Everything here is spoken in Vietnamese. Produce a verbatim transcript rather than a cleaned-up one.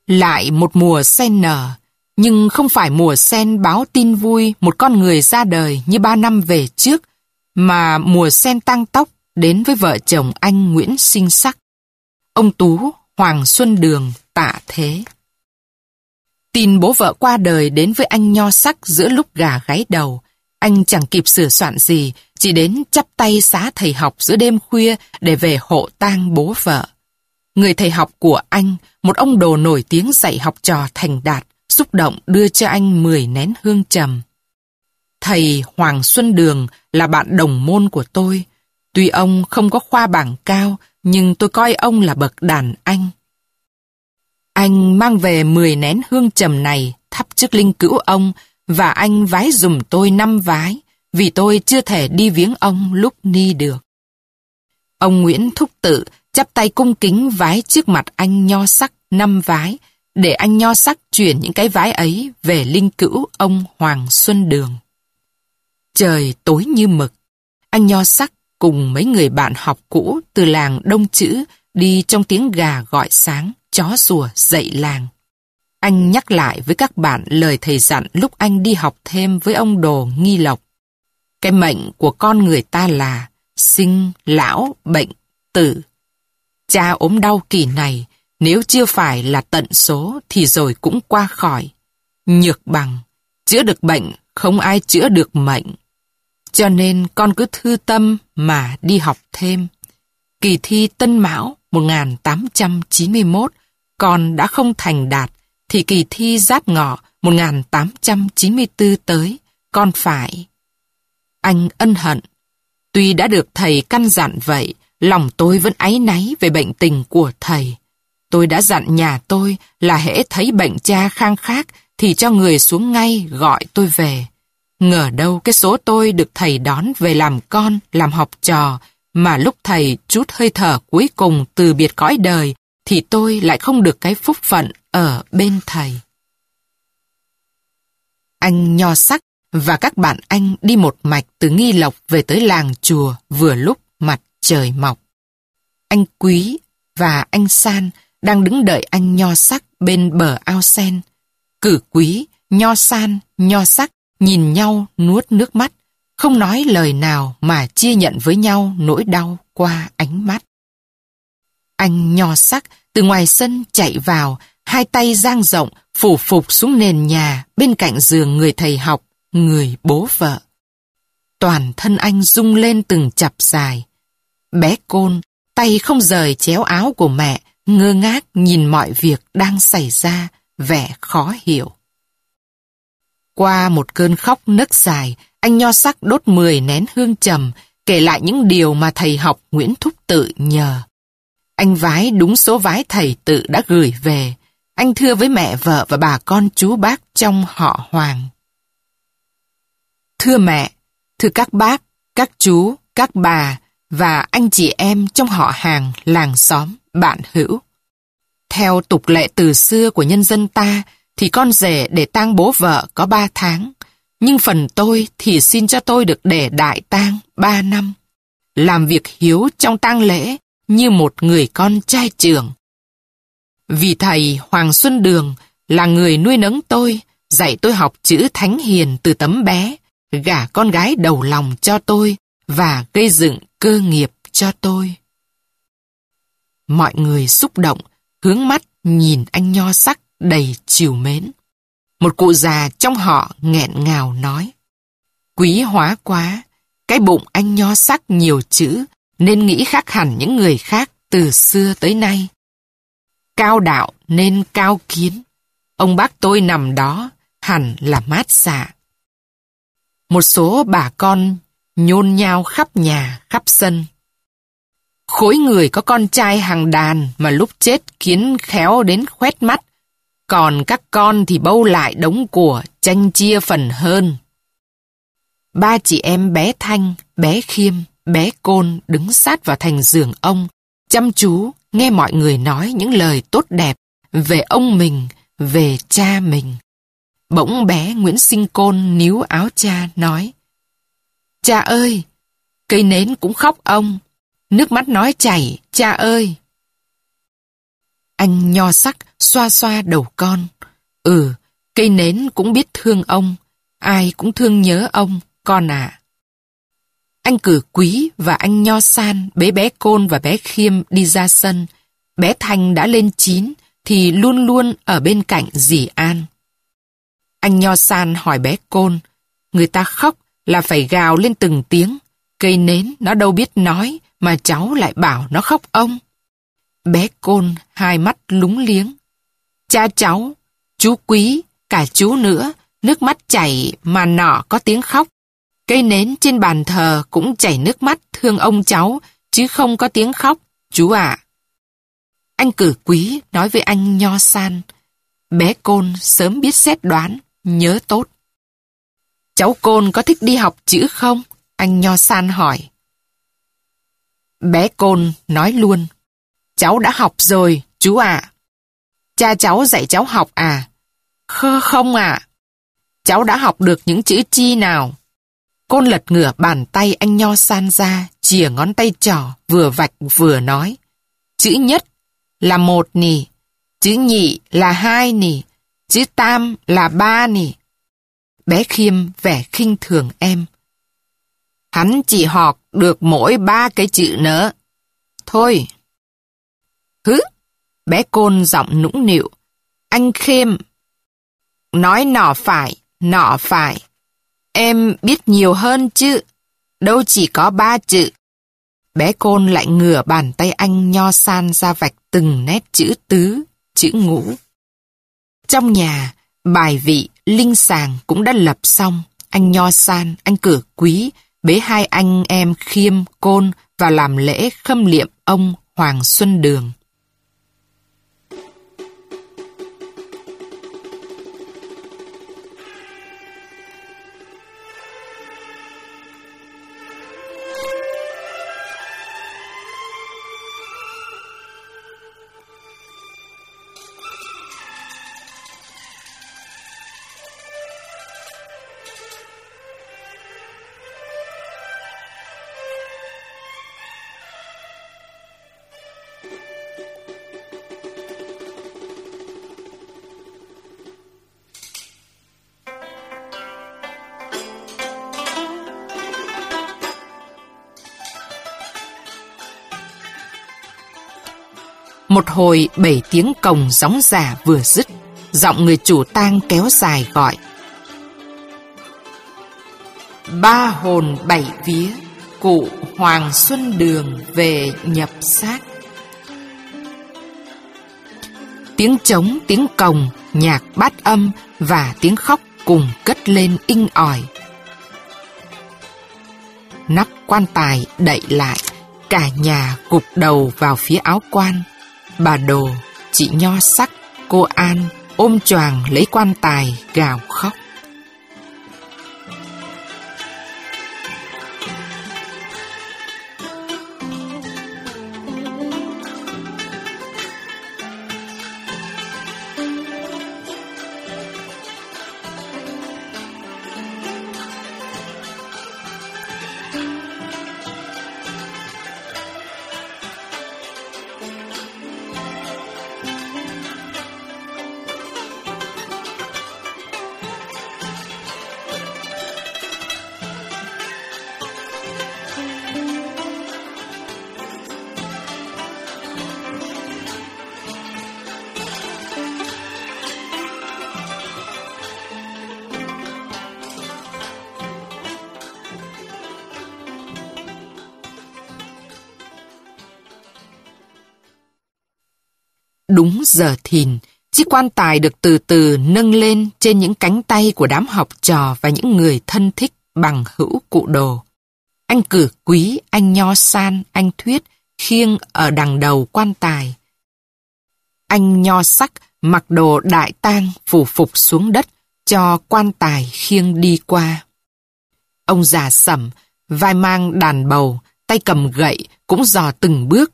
Lại một mùa sen nở, nhưng không phải mùa sen báo tin vui một con người ra đời như ba năm về trước, mà mùa sen tăng tóc đến với vợ chồng anh Nguyễn Sinh Sắc. Ông Tú, Hoàng Xuân Đường, tạ thế. Tin bố vợ qua đời đến với anh Nho Sắc giữa lúc gà gáy đầu. Anh chẳng kịp sửa soạn gì, chỉ đến chắp tay xá thầy học giữa đêm khuya để về hộ tang bố vợ. Người thầy học của anh, một ông đồ nổi tiếng dạy học trò thành đạt, xúc động đưa cho anh mười nén hương trầm. Thầy Hoàng Xuân Đường là bạn đồng môn của tôi. Tuy ông không có khoa bảng cao, nhưng tôi coi ông là bậc đàn anh. Anh mang về mười nén hương trầm này thắp trước linh cữu ông, và anh vái dùm tôi năm vái, vì tôi chưa thể đi viếng ông lúc ni được. Ông Nguyễn Thúc Tự chắp tay cung kính vái trước mặt anh Nho Sắc năm vái, để anh Nho Sắc chuyển những cái vái ấy về linh cữu ông Hoàng Xuân Đường. Trời tối như mực, anh Nho Sắc cùng mấy người bạn học cũ từ làng Đông Chữ đi trong tiếng gà gọi sáng, chó sủa dậy làng. Anh nhắc lại với các bạn lời thầy dặn lúc anh đi học thêm với ông Đồ Nghi Lộc. Cái mệnh của con người ta là sinh, lão, bệnh, tử. Cha ốm đau kỳ này, nếu chưa phải là tận số thì rồi cũng qua khỏi. Nhược bằng, chữa được bệnh, không ai chữa được mệnh. Cho nên con cứ thư tâm mà đi học thêm. Kỳ thi Tân Mão một nghìn tám trăm chín mươi mốt, con đã không thành đạt, thì kỳ thi Giáp Ngọ một nghìn tám trăm chín mươi tư tới, con phải. Anh ân hận. Tuy đã được thầy căn dặn vậy, lòng tôi vẫn áy náy về bệnh tình của thầy. Tôi đã dặn nhà tôi là hễ thấy bệnh cha khang khác thì cho người xuống ngay gọi tôi về. Ngờ đâu cái số tôi được thầy đón về làm con, làm học trò, mà lúc thầy trút hơi thở cuối cùng từ biệt cõi đời, thì tôi lại không được cái phúc phận ở bên thầy. Anh Nho Sắc và các bạn anh đi một mạch từ Nghi Lộc về tới làng chùa vừa lúc mặt trời mọc. Anh Quý và anh San đang đứng đợi anh Nho Sắc bên bờ ao sen. Cử Quý, Nho San, Nho Sắc nhìn nhau nuốt nước mắt, không nói lời nào mà chia nhận với nhau nỗi đau qua ánh mắt. Anh Nho Sắc từ ngoài sân chạy vào, hai tay dang rộng, phủ phục xuống nền nhà bên cạnh giường người thầy học, người bố vợ. Toàn thân anh rung lên từng chập dài. Bé Côn, tay không rời chéo áo của mẹ, ngơ ngác nhìn mọi việc đang xảy ra, vẻ khó hiểu. Qua một cơn khóc nấc dài, anh Nho Sắc đốt mười nén hương trầm, kể lại những điều mà thầy học Nguyễn Thúc Tự nhờ. Anh vái đúng số vái thầy Tự đã gửi về. Anh thưa với mẹ vợ và bà con chú bác trong họ Hoàng. Thưa mẹ, thưa các bác, các chú, các bà và anh chị em trong họ hàng, làng xóm, bạn hữu. Theo tục lệ từ xưa của nhân dân ta, thì con rể để tang bố vợ có ba tháng. Nhưng phần tôi thì xin cho tôi được để đại tang ba năm. Làm việc hiếu trong tang lễ như một người con trai trưởng. Vì thầy Hoàng Xuân Đường là người nuôi nấng tôi, dạy tôi học chữ thánh hiền từ tấm bé, gả con gái đầu lòng cho tôi và gây dựng cơ nghiệp cho tôi. Mọi người xúc động, hướng mắt nhìn anh Nho Sắc đầy trìu mến. Một cụ già trong họ nghẹn ngào nói: Quý hóa quá, cái bụng anh Nho Sắc nhiều chữ nên nghĩ khác hẳn những người khác từ xưa tới nay. Cao đạo nên cao kiến, ông bác tôi nằm đó hẳn là mát dạ. Một số bà con nhôn nhao khắp nhà khắp sân. Khối người có con trai hàng đàn mà lúc chết kiến khéo đến khoét mắt, còn các con thì bâu lại đống của tranh chia phần hơn. Ba chị em bé Thanh, bé Khiêm, bé Côn đứng sát vào thành giường ông, chăm chú nghe mọi người nói những lời tốt đẹp về ông mình, về cha mình. Bỗng bé Nguyễn Sinh Côn níu áo cha nói: Cha ơi, cây nến cũng khóc ông, nước mắt nói chảy, cha ơi. Anh Nho Sắc xoa xoa đầu con. Ừ, cây nến cũng biết thương ông, ai cũng thương nhớ ông, con à. Anh Cử Quý và anh Nho San bế bé Côn và bé Khiêm đi ra sân. Bé Thanh đã lên chín thì luôn luôn ở bên cạnh dì An. Anh Nho San hỏi bé Côn, người ta khóc là phải gào lên từng tiếng, cây nến nó đâu biết nói mà cháu lại bảo nó khóc ông. Bé Côn hai mắt lúng liếng. Cha cháu, chú Quý, cả chú nữa, nước mắt chảy mà nọ có tiếng khóc. Cây nến trên bàn thờ cũng chảy nước mắt thương ông cháu, chứ không có tiếng khóc, chú ạ. Anh Cử Quý nói với anh Nho San, bé Côn sớm biết xét đoán, nhớ tốt. Cháu Côn có thích đi học chữ không? Anh Nho San hỏi. Bé Côn nói luôn, cháu đã học rồi, chú ạ. Cha cháu dạy cháu học à? Khơ không ạ. Cháu đã học được những chữ chi nào? Côn lật ngửa bàn tay anh Nho San ra, chìa ngón tay trỏ, vừa vạch vừa nói. Chữ nhất là một nì, chữ nhị là hai nì, chữ tam là ba nì. Bé Khiêm vẻ khinh thường em. Hắn chỉ học được mỗi ba cái chữ nữa. Thôi. Hứ, bé Côn giọng nũng nịu. Anh Khiêm, nói nọ phải, nọ phải. Em biết nhiều hơn chứ, đâu chỉ có ba chữ. Bé Côn lại ngửa bàn tay anh Nho San ra vạch từng nét chữ tứ, chữ ngũ. Trong nhà, bài vị, linh sàng cũng đã lập xong. Anh Nho San, anh Cử Quý, bế hai anh em Khiêm, Côn và làm lễ khâm liệm ông Hoàng Xuân Đường. Một hồi bảy tiếng cồng gióng giả vừa dứt, giọng người chủ tang kéo dài gọi. Ba hồn bảy vía, cụ Hoàng Xuân Đường về nhập xác. Tiếng trống, tiếng cồng, nhạc bát âm và tiếng khóc cùng cất lên inh ỏi. Nắp quan tài đậy lại, cả nhà gục đầu vào phía áo quan. Bà Đồ, chị Nho Sắc, cô An ôm choàng lấy quan tài gào khóc. Đúng giờ thìn, chiếc quan tài được từ từ nâng lên trên những cánh tay của đám học trò và những người thân thích bằng hữu cụ Đồ. Anh Cử Quý, anh Nho San, anh Thuyết khiêng ở đằng đầu quan tài. Anh Nho Sắc mặc đồ đại tang phủ phục xuống đất cho quan tài khiêng đi qua. Ông già Sẩm, vai mang đàn bầu, tay cầm gậy cũng dò từng bước